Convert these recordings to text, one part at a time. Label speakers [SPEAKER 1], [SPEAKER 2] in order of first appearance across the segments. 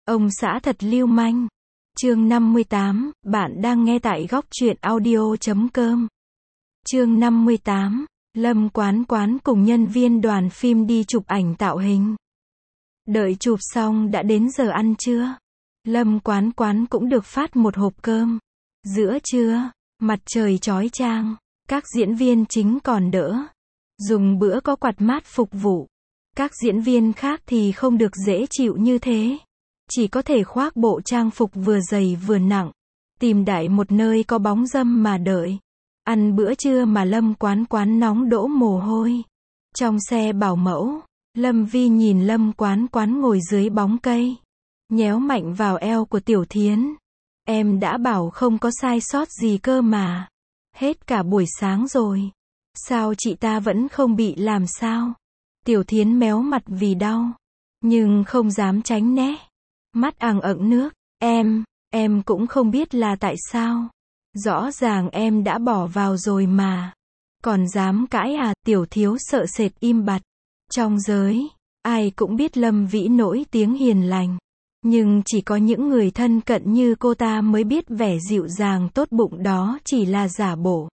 [SPEAKER 1] Ông xã thật lưu manh. Chương 58, bạn đang nghe tại góc truyện audio.com. Chương 58, Lâm Quán Quán cùng nhân viên đoàn phim đi chụp ảnh tạo hình. Đợi chụp xong đã đến giờ ăn trưa. Lâm Quán Quán cũng được phát một hộp cơm. Giữa trưa, mặt trời chói chang, các diễn viên chính còn đỡ. Dùng bữa có quạt mát phục vụ. Các diễn viên khác thì không được dễ chịu như thế. Chỉ có thể khoác bộ trang phục vừa dày vừa nặng. Tìm đại một nơi có bóng râm mà đợi. Ăn bữa trưa mà Lâm Quán Quán nóng đổ mồ hôi. Trong xe bảo mẫu, Lâm Vi nhìn Lâm Quán Quán ngồi dưới bóng cây. Nhéo mạnh vào eo của Tiểu Thiến. Em đã bảo không có sai sót gì cơ mà. Hết cả buổi sáng rồi. Sao chị ta vẫn không bị làm sao? Tiểu Thiến méo mặt vì đau. Nhưng không dám tránh né. Mắt ằng ẩn nước. Em cũng không biết là tại sao. Rõ ràng em đã bỏ vào rồi mà. Còn dám cãi à? Tiểu Thiếu sợ sệt im bặt. Trong giới, ai cũng biết Lâm Vĩ nổi tiếng hiền lành. Nhưng chỉ có những người thân cận như cô ta mới biết vẻ dịu dàng tốt bụng đó chỉ là giả bộ.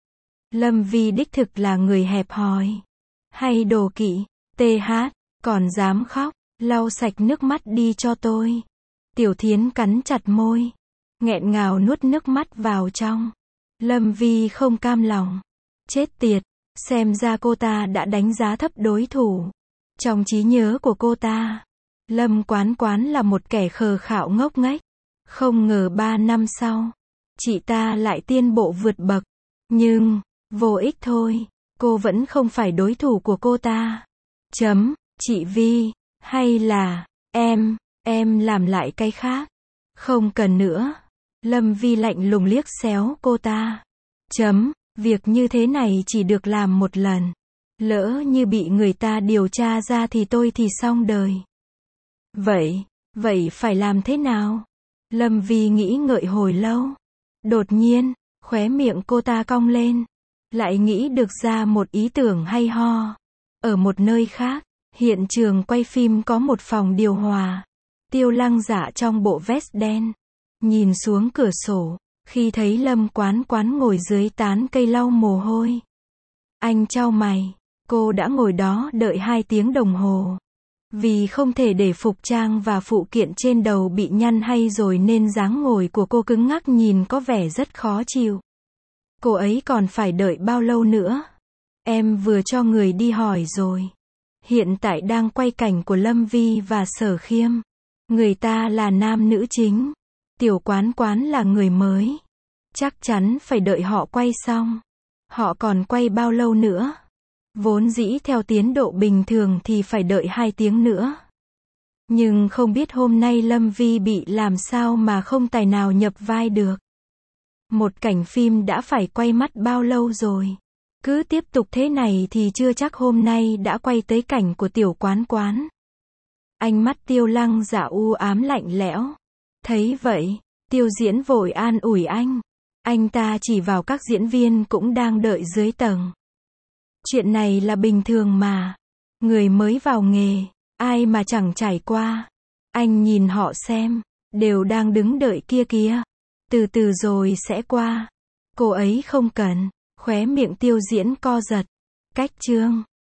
[SPEAKER 1] Lâm Vi đích thực là người hẹp hòi. Hay đố kỵ. TH, còn dám khóc. Lau sạch nước mắt đi cho tôi. Tiểu Thiến cắn chặt môi. Nghẹn ngào nuốt nước mắt vào trong. Lâm Vi không cam lòng. Chết tiệt. Xem ra cô ta đã đánh giá thấp đối thủ. Trong trí nhớ của cô ta, Lâm Quán Quán là một kẻ khờ khạo ngốc nghếch. Không ngờ 3 năm sau, chị ta lại tiến bộ vượt bậc. Nhưng, vô ích thôi. Cô vẫn không phải đối thủ của cô ta. Chị Vi, hay là, em làm lại cái khác. Không cần nữa. Lâm Vi lạnh lùng liếc xéo cô ta. Việc như thế này chỉ được làm một lần. Lỡ như bị người ta điều tra ra thì tôi thì xong đời. Vậy phải làm thế nào? Lâm Vi nghĩ ngợi hồi lâu. Đột nhiên, khóe miệng cô ta cong lên. Lại nghĩ được ra một ý tưởng hay ho. Ở một nơi khác, hiện trường quay phim có một phòng điều hòa. Tiêu Lăng Dạ trong bộ vest đen. Nhìn xuống cửa sổ, khi thấy Lâm Quán Quán ngồi dưới tán cây lau mồ hôi. Anh chau mày, cô đã ngồi đó đợi 2 tiếng đồng hồ. Vì không thể để phục trang và phụ kiện trên đầu bị nhăn hay rồi nên dáng ngồi của cô cứng ngắc nhìn có vẻ rất khó chịu. Cô ấy còn phải đợi bao lâu nữa? Em vừa cho người đi hỏi rồi. Hiện tại đang quay cảnh của Lâm Vi và Sở Khiêm. Người ta là nam nữ chính. Tiểu Quán Quán là người mới. Chắc chắn phải đợi họ quay xong. Họ còn quay bao lâu nữa? Vốn dĩ theo tiến độ bình thường thì phải đợi 2 tiếng nữa. Nhưng không biết hôm nay Lâm Vi bị làm sao mà không tài nào nhập vai được. Một cảnh phim đã phải quay mất bao lâu rồi. Cứ tiếp tục thế này thì chưa chắc hôm nay đã quay tới cảnh của Tiểu Quán Quán. Ánh mắt Tiêu Lăng Dạ u ám lạnh lẽo. Thấy vậy, Tiêu Diễn vội an ủi anh. Anh ta chỉ vào các diễn viên cũng đang đợi dưới tầng. Chuyện này là bình thường mà. Người mới vào nghề, ai mà chẳng trải qua. Anh nhìn họ xem, đều đang đứng đợi kia kìa. Từ từ rồi sẽ qua. Cô ấy không cần. Khóe miệng Tiêu Diễn co giật. Cách chương.